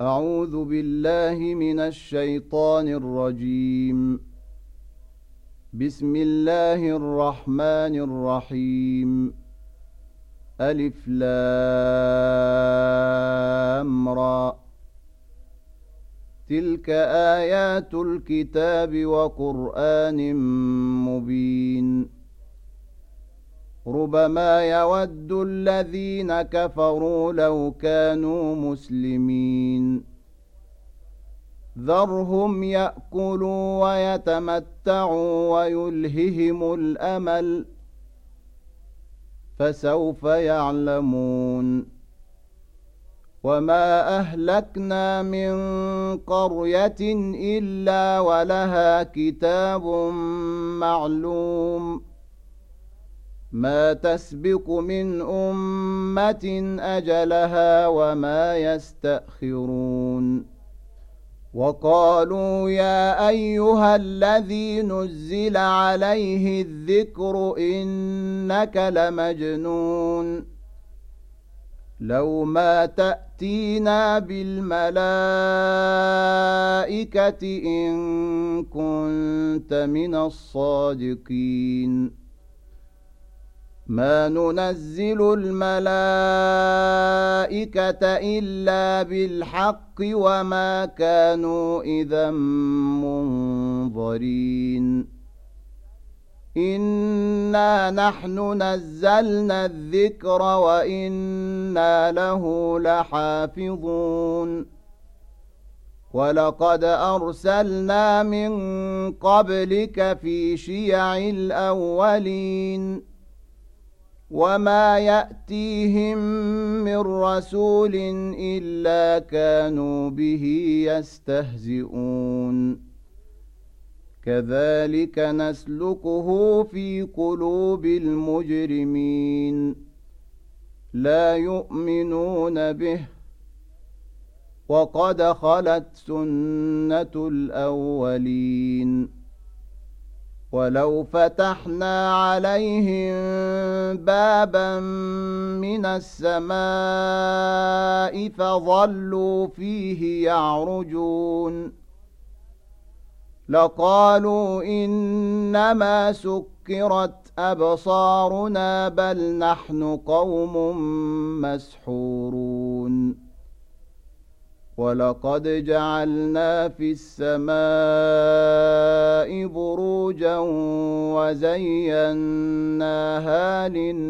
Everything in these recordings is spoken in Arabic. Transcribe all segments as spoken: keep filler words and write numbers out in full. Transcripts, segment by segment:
أعوذ بالله من الشيطان الرجيم. بسم الله الرحمن الرحيم. ألف لام را. تلك آيات الكتاب وقرآن مبين. ربما يود الذين كفروا لو كانوا مسلمين. ذرهم يأكلوا ويتمتعوا ويلههم الأمل فسوف يعلمون. وما أهلكنا من قرية إلا ولها كتاب معلوم ما تسبق من أمة أجلها وما يستأخرون. وقالوا يا أيها الذي نزل عليه الذكر إنك لمجنون لو ما تأتينا بالملائكة إن كنت من الصادقين. ما ننزل الملائكة إلا بالحق وما كانوا إذا منظرين. إنا نحن نزلنا الذكر وإنا له لحافظون. ولقد أرسلنا من قبلك في شيع الأولين وما يأتيهم من رسول إلا كانوا به يستهزئون. كذلك نسلكه في قلوب المجرمين لا يؤمنون به وقد خلت سنة الأولين. ولو فتحنا عليهم بابا من السماء فظلوا فيه يعرجون لقالوا إنما سكرت أبصارنا بل نحن قوم مسحورون. ولقد جعلنا في السماء بروجا وزيناها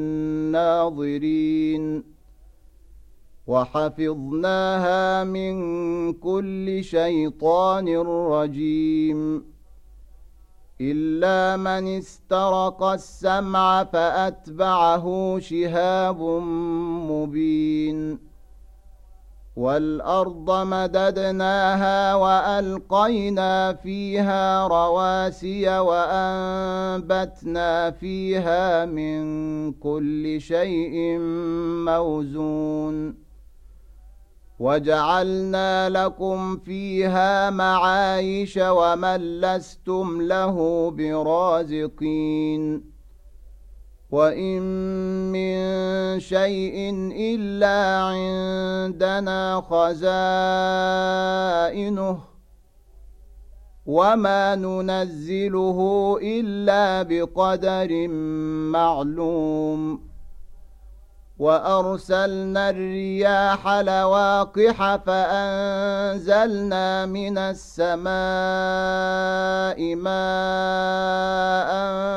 للناظرين وحفظناها من كل شيطان رجيم إلا من استرق السمع فأتبعه شهاب مبين. والأرض مددناها وألقينا فيها رواسي وأنبتنا فيها من كل شيء موزون وجعلنا لكم فيها معايش ومن لستم له برازقين. وإن من شيء إلا عندنا خزائنه وما ننزله إلا بقدر معلوم. وأرسلنا الرياح لواقح فأنزلنا من السماء ماء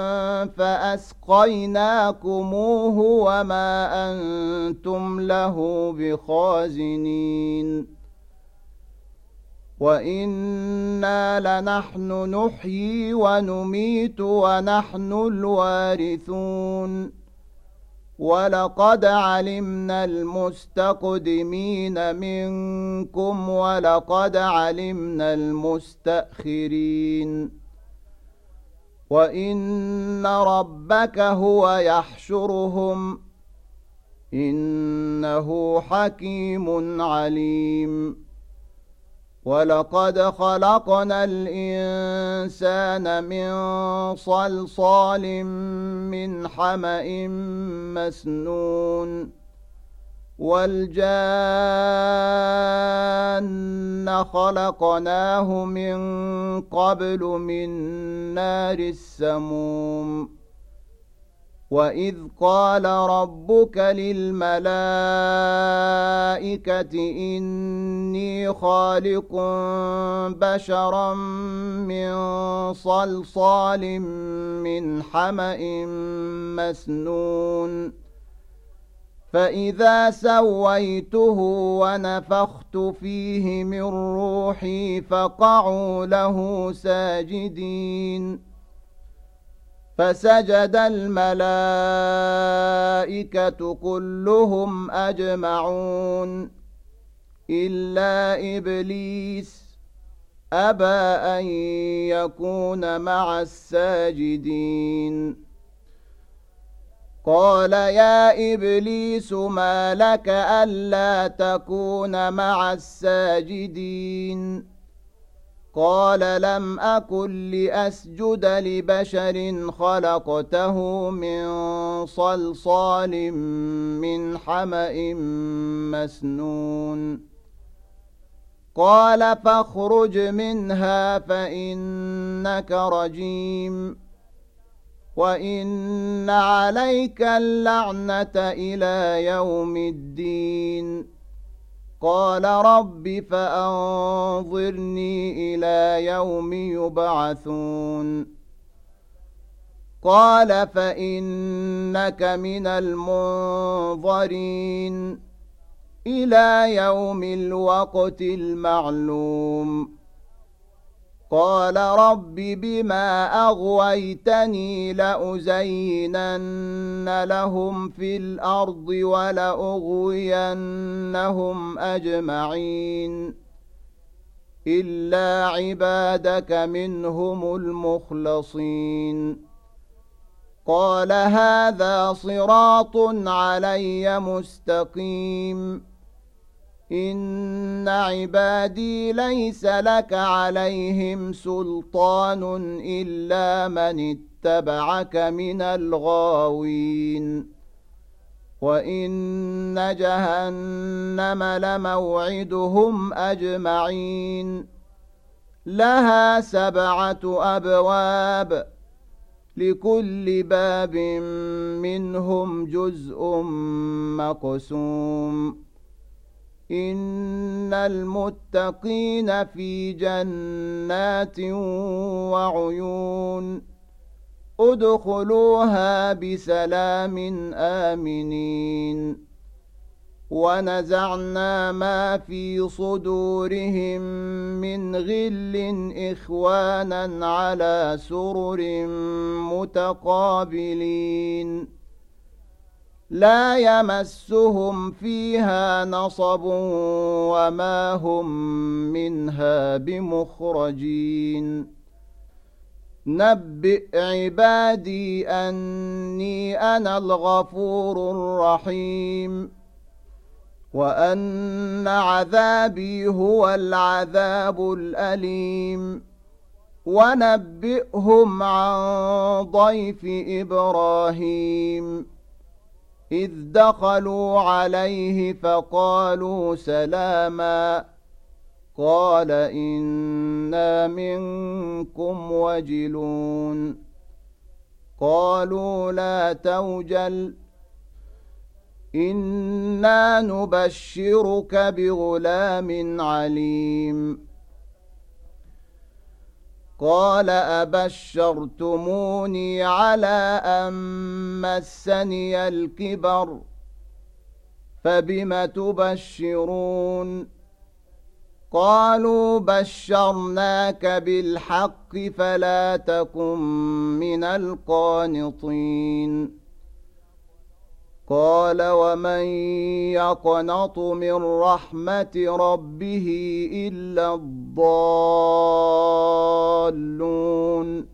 فأسقيناكموه وما أنتم له بخازنين. وإنا لنحن نحيي ونميت ونحن الوارثون. ولقد علمنا المستقدمين منكم ولقد علمنا المستأخرين. وإن ربك هو يحشرهم إنه حكيم عليم. ولقد خلقنا الإنسان من صلصال من حمأ مسنون والجان خلقناه من قبل من نار السموم وإذ قال ربك للملائكة إني خالق بشرا من صلصال من حمأ مسنون فإذا سويته ونفخت فيه من روحي فقعوا له ساجدين فسجد الملائكة كلهم أجمعون إلا إبليس أبى أن يكون مع الساجدين قال يا إبليس ما لك ألا تكون مع الساجدين قال لم أكن لأسجد لبشر خلقته من صلصال من حمأ مسنون قال فاخرج منها فإنك رجيم وإن عليك اللعنة إلى يوم الدين قال رب فأنظرني إلى يوم يبعثون قال فإنك من المنظرين إلى يوم الوقت المعلوم قال رب بما أغويتني لأزينن لهم في الأرض ولأغوينهم أجمعين إلا عبادك منهم المخلصين قال هذا صراط علي مستقيم إن عبادي ليس لك عليهم سلطان إلا من اتبعك من الغاوين وإن جهنم لموعدهم أجمعين لها سبعة أبواب لكل باب منهم جزء مقسوم إن المتقين في جنات وعيون ادخلوها بسلام آمنين ونزعنا ما في صدورهم من غل إخوانا على سرر متقابلين لا يمسهم فيها نصب وما هم منها بمخرجين نبئ عبادي أني أنا الغفور الرحيم وأن عذابي هو العذاب الأليم ونبئهم عن ضيف إبراهيم إذ دخلوا عليه فقالوا سلاما قال إنا منكم وجلون قالوا لا توجل إنا نبشرك بغلام عليم قال أبشرتموني على أن مسني الكبر فبم تبشرون قالوا بشرناك بالحق فلا تكن من القانطين قال ومن يقنط من رحمة ربه إلا الضالون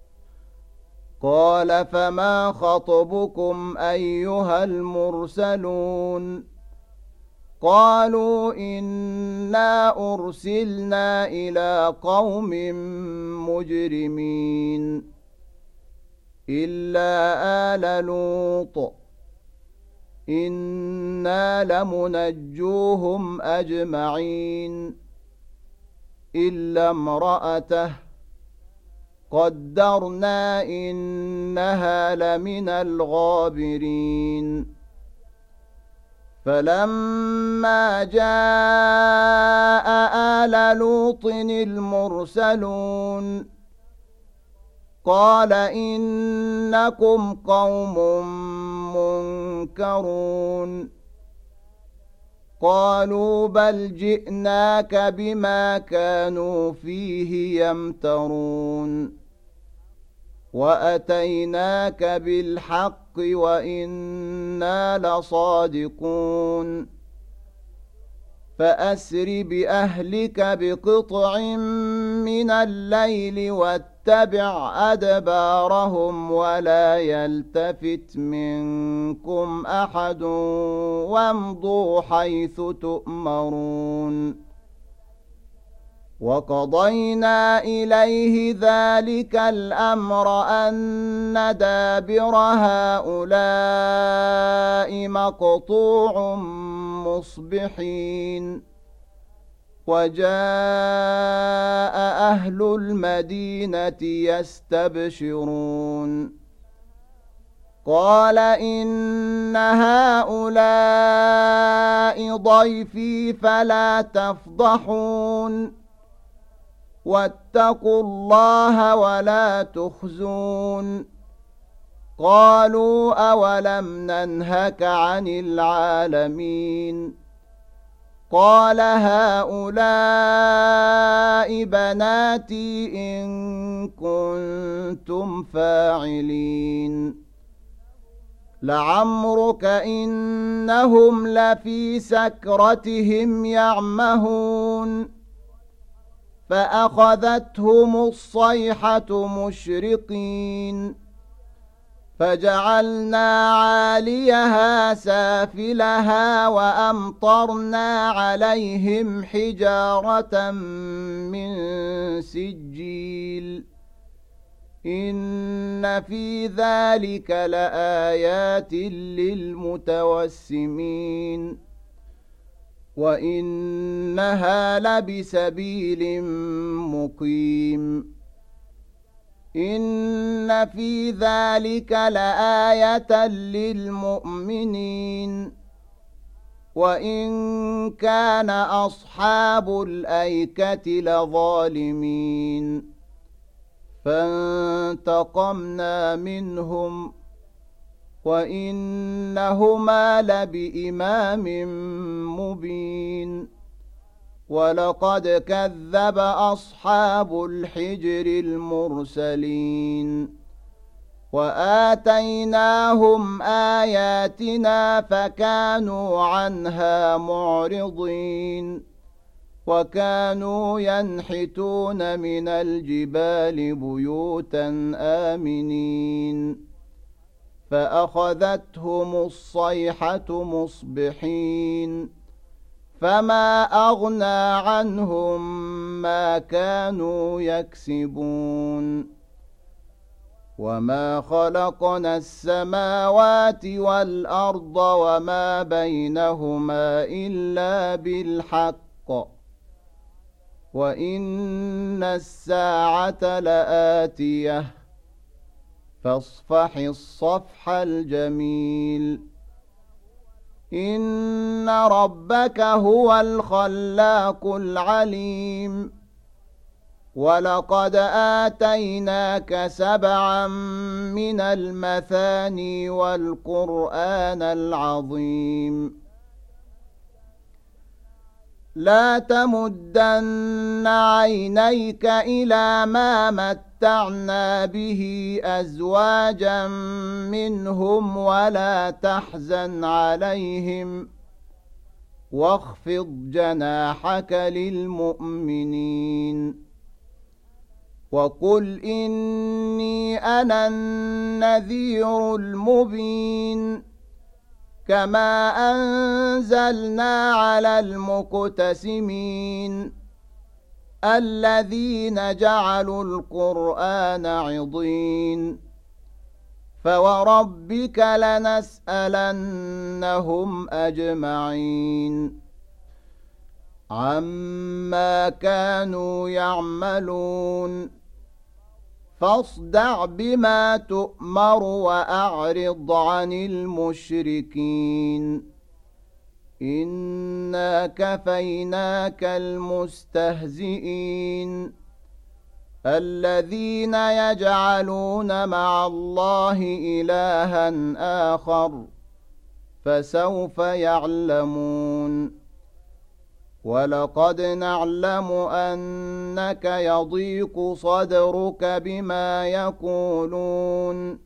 قال فما خطبكم أيها المرسلون قالوا إنا أرسلنا إلى قوم مجرمين إلا آل لوط إنا لمنجوهم أجمعين إلا امرأته قدرنا إنها لمن الغابرين فلما جاء آل لوط المرسلون قال إنكم قوم منكرون قالوا بل جئناك بما كانوا فيه يمترون وأتيناك بالحق وإنا لصادقون فأسر بأهلك بقطع من الليل واتبع أدبارهم ولا يلتفت منكم أحد وامضوا حيث تؤمرون وقضينا إليه ذلك الأمر أن دابر هؤلاء مقطوع مصبحين وجاء أهل المدينة يستبشرون قال إن هؤلاء ضيفي فلا تفضحون واتقوا الله ولا تخزون قالوا أولم ننهك عن العالمين قال هؤلاء بناتي إن كنتم فاعلين لعمرك إنهم لفي سكرتهم يعمهون فأخذتهم الصيحة مشرقين فجعلنا عاليها سافلها وأمطرنا عليهم حجارة من سجيل إن في ذلك لآيات للمتوسمين وإنها لبسبيل مقيم إن في ذلك لآية للمؤمنين وإن كان أصحاب الأيكة لظالمين فانتقمنا منهم وإنهما لبإمام مبين ولقد كذب أصحاب الحجر المرسلين وآتيناهم آياتنا فكانوا عنها معرضين وكانوا ينحتون من الجبال بيوتا آمنين فأخذتهم الصيحة مصبحين فما أغنى عنهم ما كانوا يكسبون وما خلقنا السماوات والأرض وما بينهما إلا بالحق وإن الساعة لآتية فاصفح الصفح الجميل إن ربك هو الخلاق العليم ولقد آتيناك سبعا من المثاني والقرآن العظيم لا تمدن عينيك إلى ما متعنا به أزواجا منهم ولا تحزن عليهم واخفض جناحك للمؤمنين وقل إني أنا النذير المبين كما أنزلنا على المقتسمين الذين جعلوا القرآن عضين فوربك لنسألنهم أجمعين عما كانوا يعملون فاصدع بما تؤمر وأعرض عن المشركين إنا كفيناك المستهزئين الذين يجعلون مع الله إلها آخر فسوف يعلمون ولقد نعلم أنك يضيق صدرك بما يقولون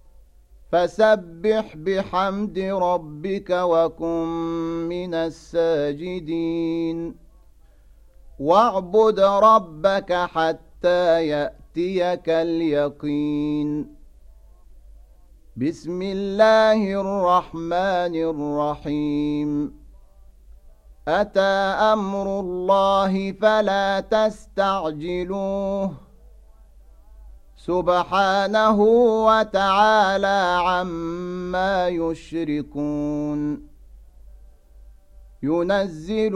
فسبح بحمد ربك وكن من الساجدين واعبد ربك حتى يأتيك اليقين بسم الله الرحمن الرحيم أتى أمر الله فلا تستعجلوه سبحانه وتعالى عما يشركون ينزل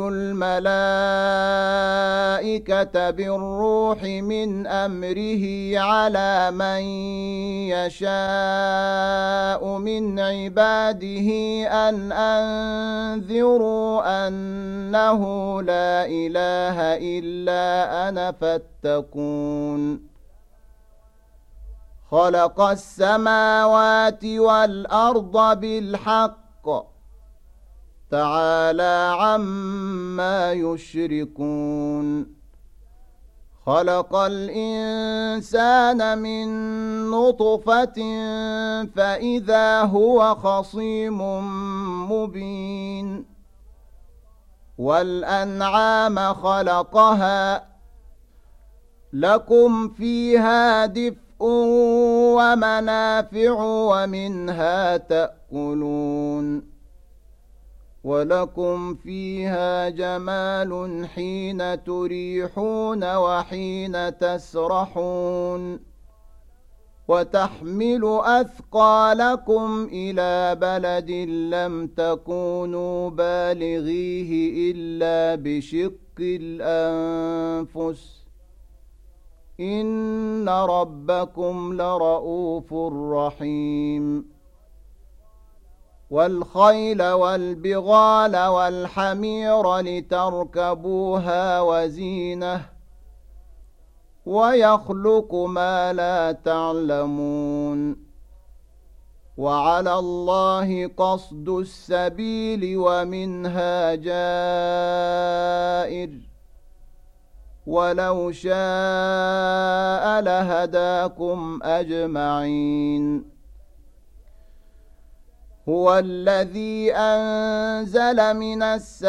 الملائكة بالروح من أمره على من يشاء من عباده أن أنذروا أنه لا إله إلا أنا فاتقون خلق السماوات والأرض بالحق تعالى عما يشركون خلق الإنسان من نطفة فإذا هو خصيم مبين والأنعام خلقها لكم فيها دفء ومنافع ومنها تأكلون ولكم فيها جمال حين تريحون وحين تسرحون وتحمل أثقالكم إلى بلد لم تكونوا بالغيه إلا بشق الأنفس إن ربكم لرؤوف رحيم والخيل والبغال والحمير لتركبوها وزينة ويخلق ما لا تعلمون وعلى الله قصد السبيل ومنها جائر ولو شاء لهداكم أجمعين هو الذي أنزل من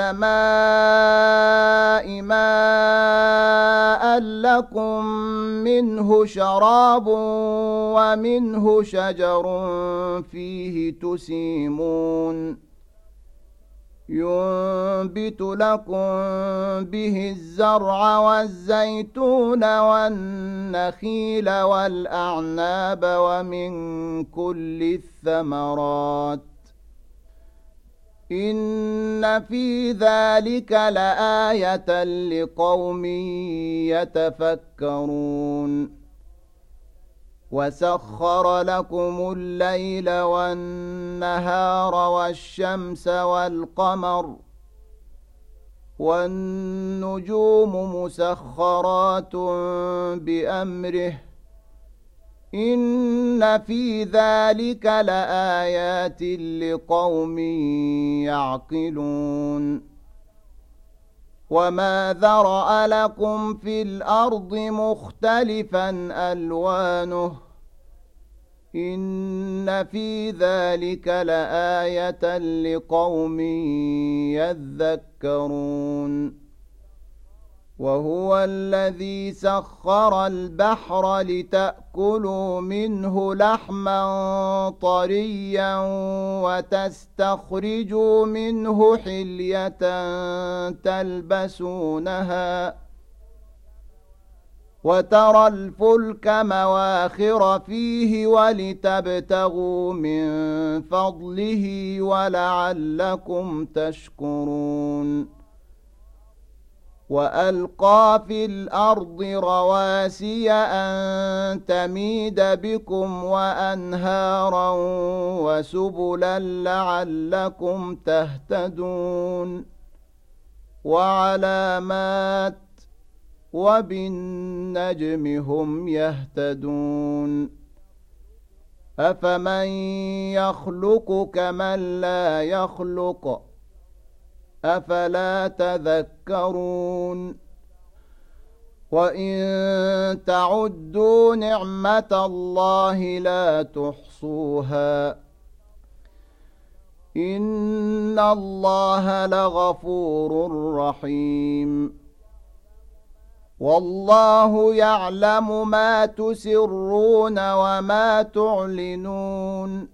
السماء ماء لكم منه شراب ومنه شجر فيه تسيمون ينبت لكم به الزرع والزيتون والنخيل والأعناب ومن كل الثمرات إن في ذلك لآية لقوم يتفكرون وسخر لكم الليل والنهار والشمس والقمر والنجوم مسخرات بأمره إن في ذلك لآيات لقوم يعقلون وما ذرأ لكم في الأرض مختلفا ألوانه إن في ذلك لآية لقوم يذكرون وهو الذي سخر البحر لتأكلوا منه لحما طريا وتستخرجوا منه حلية تلبسونها وترى الفلك مواخر فيه ولتبتغوا من فضله ولعلكم تشكرون وألقى في الأرض رواسي أن تميد بكم وأنهارا وسبلا لعلكم تهتدون وعلامات وبالنجم هم يهتدون أفمن يخلق كمن لا يخلق أفلا تذكرون وإن تعدوا نعمة الله لا تحصوها إن الله لغفور رحيم والله يعلم ما تسرون وما تعلنون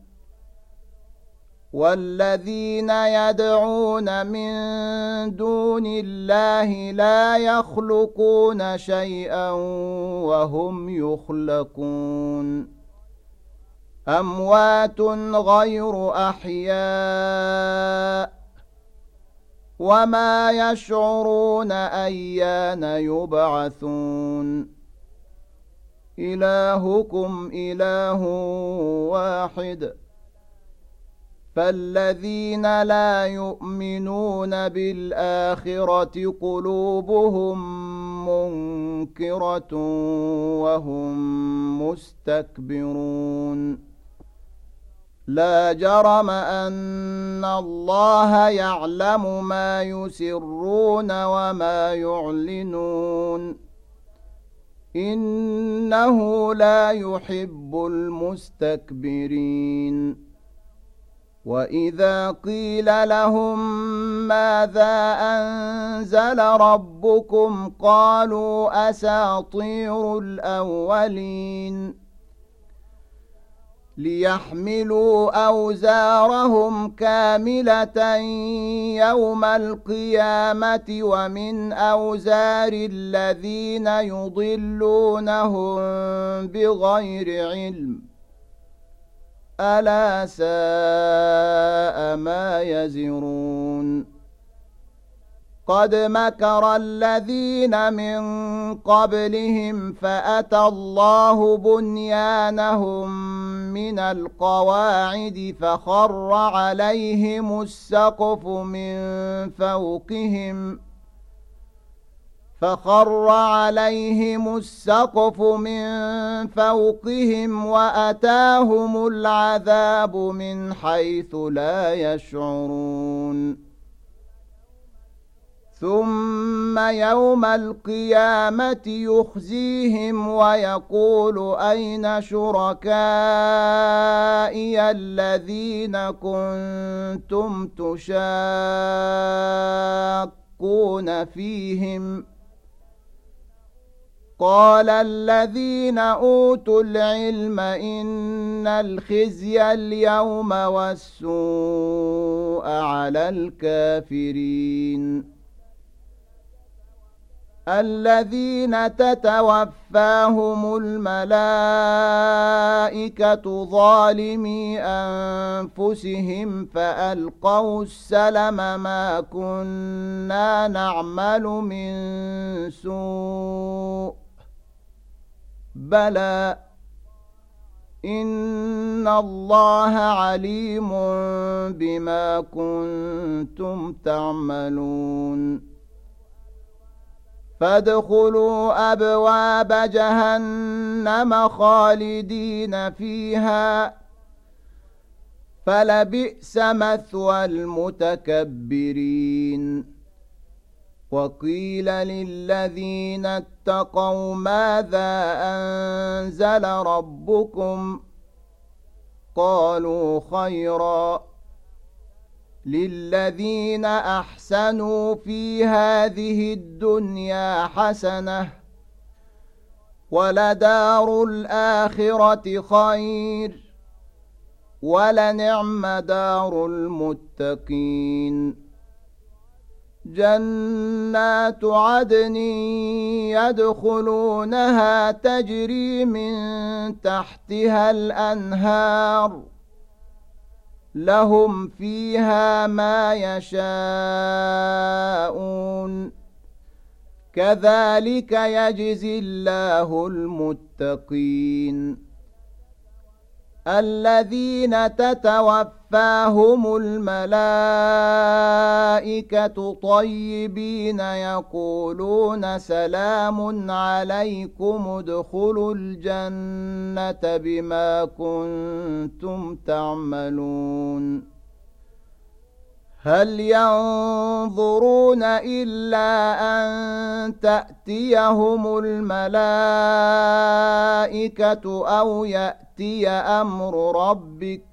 والذين يدعون من دون الله لا يخلقون شيئا وهم يخلقون أموات غير أحياء وما يشعرون أيان يبعثون إلهكم إله واحد فالذين لا يؤمنون بالآخرة قلوبهم منكرة وهم مستكبرون لا جرم أن الله يعلم ما يسرون وما يعلنون إنه لا يحب المستكبرين وإذا قيل لهم ماذا أنزل ربكم قالوا أساطير الأولين ليحملوا أوزارهم كاملة يوم القيامة ومن أوزار الذين يضلونهم بغير علم ألا ساء ما يزرون قد مكر الذين من قبلهم فأتى الله بنيانهم من القواعد فخر عليهم السقف من فوقهم فخر عليهم السقف من فوقهم وأتاهم العذاب من حيث لا يشعرون ثم يوم القيامة يخزيهم ويقول أين شركائي الذين كنتم تشاقون فيهم قال الذين أوتوا العلم إن الخزي اليوم والسوء على الكافرين الذين تتوفاهم الملائكة ظالمي أنفسهم فألقوا السلم ما كنا نعمل من سوء بلى إن الله عليم بما كنتم تعملون فادخلوا أبواب جهنم خالدين فيها فلبئس مثوى المتكبرين وقيل للذين اتقوا ماذا أنزل ربكم قالوا خيرا للذين أحسنوا في هذه الدنيا حسنة ولدار الآخرة خير ولنعم دار المتقين جنات عدن يدخلونها تجري من تحتها الأنهار لهم فيها ما يشاءون كذلك يجزي الله المتقين الذين تتوفاهم الملائكة طيبين يقولون سلام عليكم ادخلوا الجنة بما كنتم تعملون هل ينظرون إلا أن تأتيهم الملائكة أو يأتي أمر ربك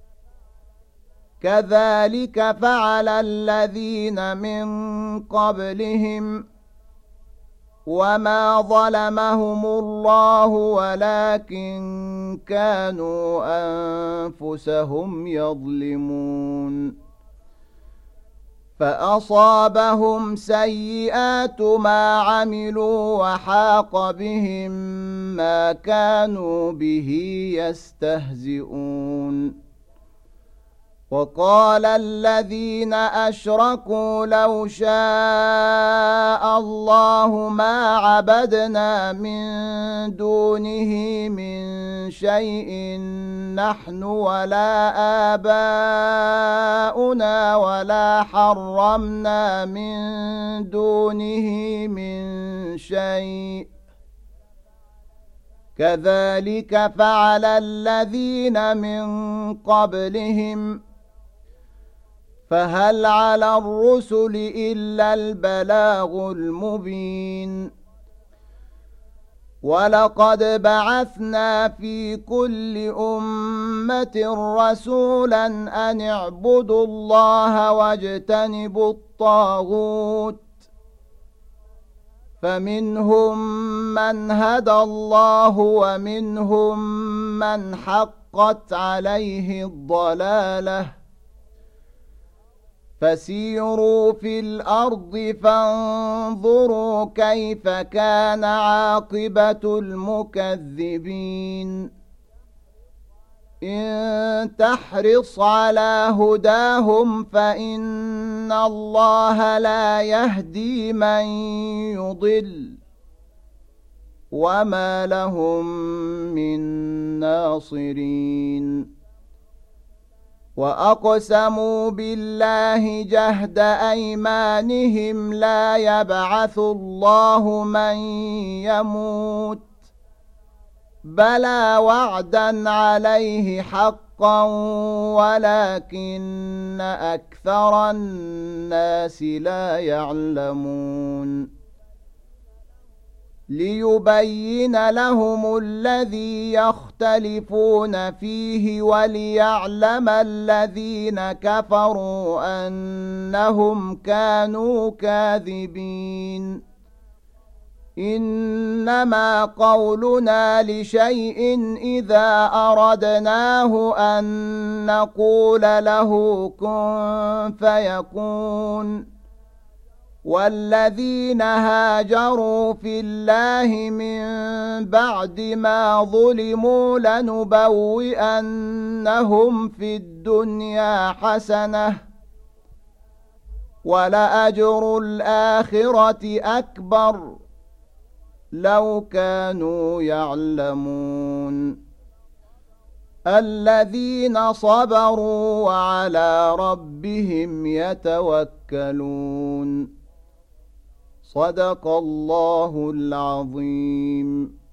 كذلك فعل الذين من قبلهم وما ظلمهم الله ولكن كانوا أنفسهم يظلمون فأصابهم سيئات ما عملوا وحاق بهم ما كانوا به يستهزئون وقال الذين أشركوا لو شاء الله ما عبدنا من دونه من شيء نحن ولا آباؤنا ولا حرمنا من دونه من شيء كذلك فعل الذين من قبلهم فهل على الرسل إلا البلاغ المبين ولقد بعثنا في كل أمة رسولا أن اعبدوا الله واجتنبوا الطاغوت فمنهم من هدى الله ومنهم من حقت عليه الضلالة فسيروا في الأرض فانظروا كيف كان عاقبة المكذبين إن تحرص على هداهم فإن الله لا يهدي من يضل وما لهم من ناصرين وأقسموا بالله جهد أيمانهم لا يبعث الله من يموت بلى وعدا عليه حقا ولكن أكثر الناس لا يعلمون ليبين لهم الذي يختلفون فيه وليعلم الذين كفروا أنهم كانوا كاذبين إنما قولنا لشيء إذا أردناه أن نقول له كن فيكون والذين هاجروا في الله من بعد ما ظلموا لنبوئنهم في الدنيا حسنة ولأجر الآخرة أكبر لو كانوا يعلمون الذين صبروا وعلى ربهم يتوكلون صدق الله العظيم.